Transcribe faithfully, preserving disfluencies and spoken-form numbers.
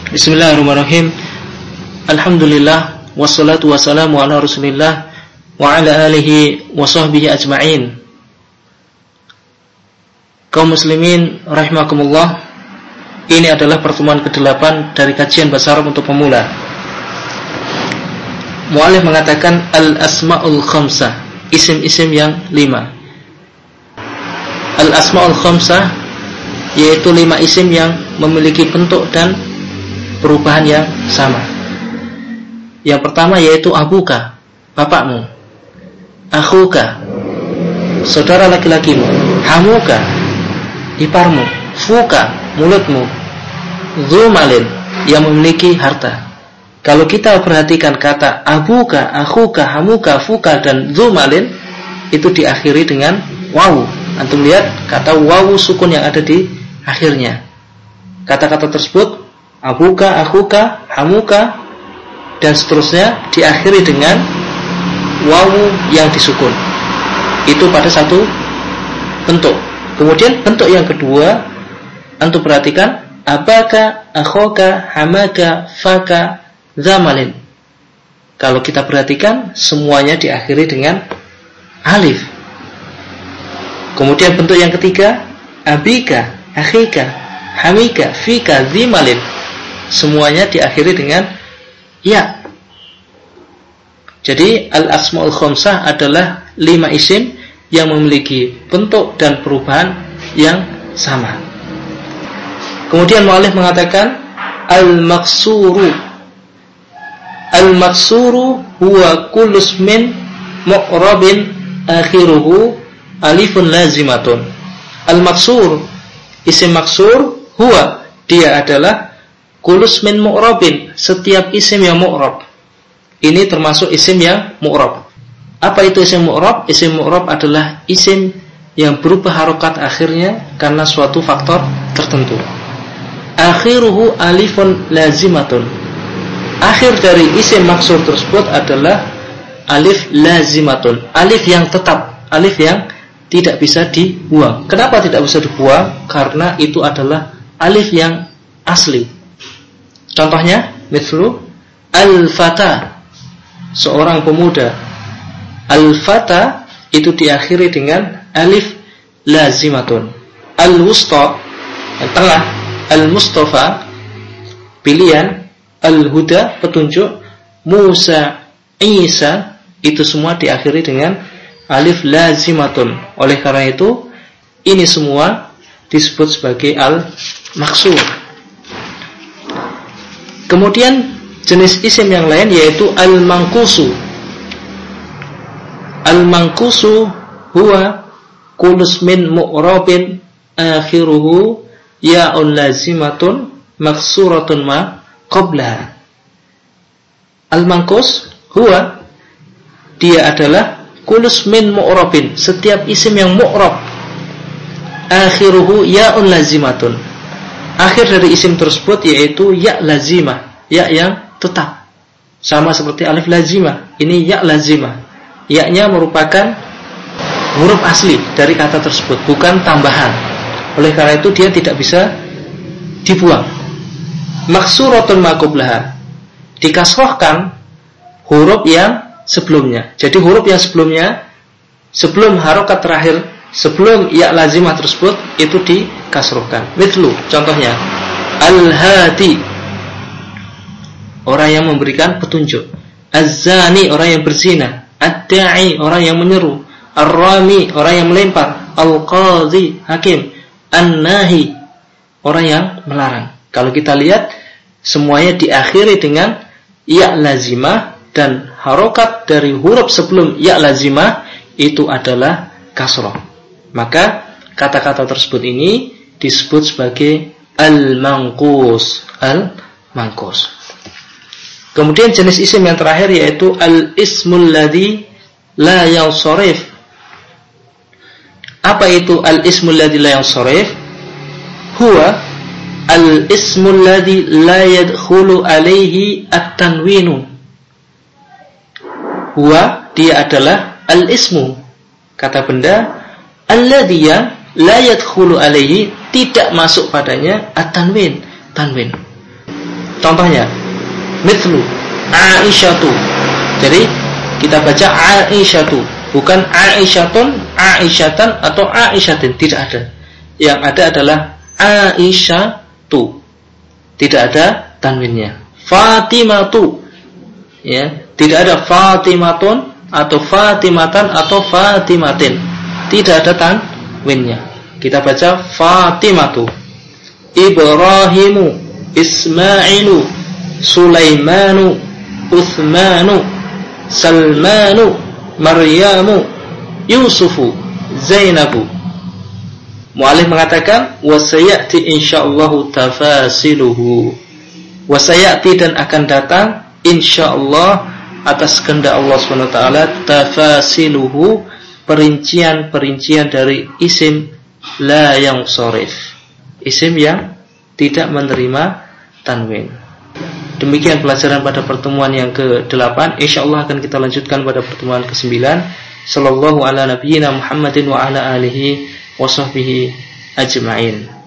Bismillahirrahmanirrahim. Alhamdulillah wassalatu wassalamu ala Rasulillah wa ala alihi wa sahbihi ajma'in. Kaum muslimin rahimakumullah, ini adalah pertemuan kedelapan dari kajian bahasa Arab untuk pemula. Mu'allif mengatakan al-asma'ul khamsah, isim-isim yang lima. Al-asma'ul khamsah yaitu lima isim yang memiliki bentuk dan perubahan yang sama. Yang pertama yaitu abuka, bapakmu. Akhuka, saudara laki-lakimu. Hamuka, iparmu. Fuka, mulutmu. Dzumalin, yang memiliki harta. Kalau kita perhatikan kata abuka, akhuka, hamuka, fuka, dan dzumalin, itu diakhiri dengan wawu. Antum lihat kata wawu sukun yang ada di akhirnya. Kata-kata tersebut abuka, akhuka, hamuka, dan seterusnya diakhiri dengan wawu yang disukun. Itu pada satu bentuk. Kemudian bentuk yang kedua, antum perhatikan abaka, akhoka, hamaka, faka, zamalin. Kalau kita perhatikan semuanya diakhiri dengan alif. Kemudian bentuk yang ketiga, abika, akhika, hamika, fika, zimalin. Semuanya diakhiri dengan ya. Jadi al-asma'ul khamsah adalah lima isim yang memiliki bentuk dan perubahan yang sama. Kemudian mu'allif mengatakan al-maksuru. Al-maksuru huwa kullu ismin mu'rabin akhiruhu alifun lazimatun. Al-maksur, isim maksur, huwa, dia adalah kulus min mu'rabin, setiap isim yang mu'rab. Ini termasuk isim yang mu'rab. Apa itu isim mu'rab? Isim mu'rab adalah isim yang berubah harokat akhirnya karena suatu faktor tertentu. Akhiruhu alifun lazimatun. Akhir dari isim maksur tersebut adalah alif lazimatun, alif yang tetap, alif yang tidak bisa dibuang. Kenapa tidak bisa dibuang? Karena itu adalah alif yang asli. Contohnya, mithlu al-fata, seorang pemuda. Al-fata itu diakhiri dengan alif lazimatun. Al-wusta, yang tengah. Al-mustafa, pilihan. Al-huda, petunjuk. Musa, Isa, itu semua diakhiri dengan alif lazimatun. Oleh karena itu, ini semua disebut sebagai al-maksur. Kemudian jenis isim yang lain yaitu al-manqusu. Al-manqusu huwa kullu ismin mu'rabin akhiruhu ya'un lazimatun maksuratun ma qablaha. Al-manqus huwa, dia adalah kullu ismin mu'rabin, setiap isim yang mu'rab akhiruhu ya'un lazimatun. Akhir dari isim tersebut yaitu ya lazimah, ya yang tetap. Sama seperti alif lazimah, ini ya lazimah. Ya-nya merupakan huruf asli dari kata tersebut, bukan tambahan. Oleh karena itu dia tidak bisa dibuang. Maksuratun ma qablaha, dikasrohkan huruf yang sebelumnya. Jadi huruf yang sebelumnya, sebelum harokat terakhir, sebelum ya lazimah tersebut, itu dikasrohkan. Mithlu, contohnya al-hadi, orang yang memberikan petunjuk. Az-zani, orang yang berzina. Ad-da'i, orang yang menyeru. Ar-rami, orang yang melempar. Al-qadhi, hakim. An-nahi, orang yang melarang. Kalau kita lihat, semuanya diakhiri dengan ya lazimah, dan harokat dari huruf sebelum ya lazimah itu adalah kasroh. Maka kata-kata tersebut ini disebut sebagai al-manqus. Al-manqus. Kemudian jenis isim yang terakhir yaitu al-ismul ladzi la yansharif. Apa itu al-ismul ladzi la yansharif? Huwa al-ismul ladzi la yadkhulu alaihi at-tanwinu. Huwa, dia adalah al-ismu, kata benda, alladzi yang la yadkhulu alaihi, tidak masuk padanya at-tanwin, tanwin. Contohnya, mithlu Aisyatu. Jadi kita baca Aisyatu, bukan Aisyatun, Aisyatan atau Aisyatin, tidak ada. Yang ada adalah Aisyatu. Tidak ada tanwinnya. Fatimatu. Ya, tidak ada Fatimatun atau Fatimatan atau Fatimatin. Tidak ada tanwinnya. Kita baca Fatimatu. Ibrahimu, Ismailu, Sulaimanu, Uthmanu, Salmanu, Maryamu, Yusufu, Zainabu. Mu'alif mengatakan wasayati insyaallah tafasiluhu. Wasayati dan akan datang insyaallah atas kehendak Allah Subhanahu wa taala tafasiluhu, perincian-perincian dari isim la yang sharif, isim yang tidak menerima tanwin. Demikian pelajaran pada pertemuan yang kedelapan. Insyaallah akan kita lanjutkan pada pertemuan kesembilan. Sallallahu ala nabiyyina Muhammadin wa ala alihi wa sahbihi ajma'in.